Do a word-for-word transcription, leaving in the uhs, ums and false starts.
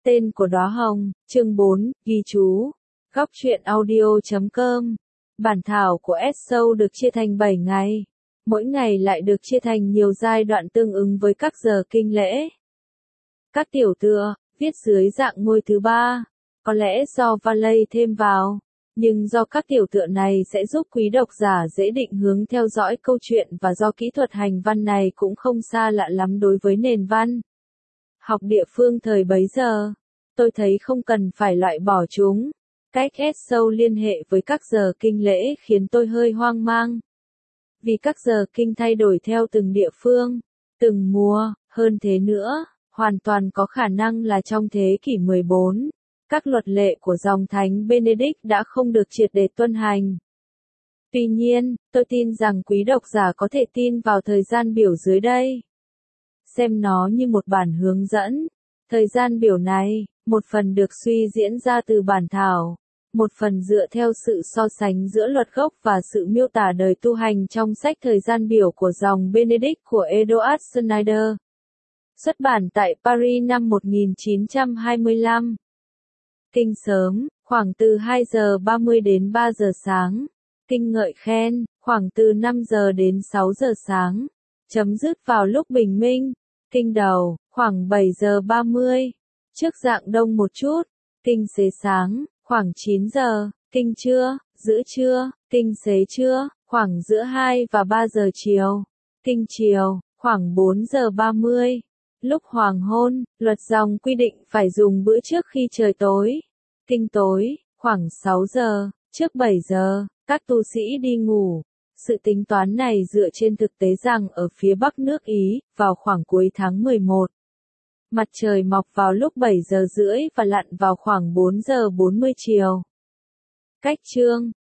Tên của đóa hồng, chương bốn, ghi chú. Góc truyện audio chấm com. Bản thảo của S-Show được chia thành bảy ngày. Mỗi ngày lại được chia thành nhiều giai đoạn tương ứng với các giờ kinh lễ. Các tiểu tựa, viết dưới dạng ngôi thứ ba. Có lẽ do Valley thêm vào, nhưng do các tiểu tựa này sẽ giúp quý độc giả dễ định hướng theo dõi câu chuyện và do kỹ thuật hành văn này cũng không xa lạ lắm đối với nền văn học địa phương thời bấy giờ, tôi thấy không cần phải loại bỏ chúng. Cách S-Show liên hệ với các giờ kinh lễ khiến tôi hơi hoang mang. Vì các giờ kinh thay đổi theo từng địa phương, từng mùa, hơn thế nữa, hoàn toàn có khả năng là trong thế kỷ mười bốn, các luật lệ của dòng thánh Benedict đã không được triệt để tuân hành. Tuy nhiên, tôi tin rằng quý độc giả có thể tin vào thời gian biểu dưới đây. Xem nó như một bản hướng dẫn. Thời gian biểu này, một phần được suy diễn ra từ bản thảo, một phần dựa theo sự so sánh giữa luật gốc và sự miêu tả đời tu hành trong sách Thời gian biểu của dòng Benedict của Edward Schneider. Xuất bản tại Paris năm một nghìn chín trăm hai mươi lăm. Kinh sớm, khoảng từ hai giờ ba mươi đến ba giờ sáng. Kinh ngợi khen, khoảng từ năm giờ đến sáu giờ sáng. Chấm dứt vào lúc bình minh. Kinh đầu, khoảng bảy giờ ba mươi. Trước dạng đông một chút. Kinh xế sáng, khoảng chín giờ. Kinh trưa, giữa trưa. Kinh xế trưa, khoảng giữa hai và ba giờ chiều. Kinh chiều, khoảng bốn giờ ba mươi. Lúc hoàng hôn, luật dòng quy định phải dùng bữa trước khi trời tối. Kinh tối, khoảng sáu giờ, trước bảy giờ, các tu sĩ đi ngủ. Sự tính toán này dựa trên thực tế rằng ở phía bắc nước Ý, vào khoảng cuối tháng mười một, mặt trời mọc vào lúc bảy giờ rưỡi và lặn vào khoảng bốn giờ bốn mươi chiều. Cách chương,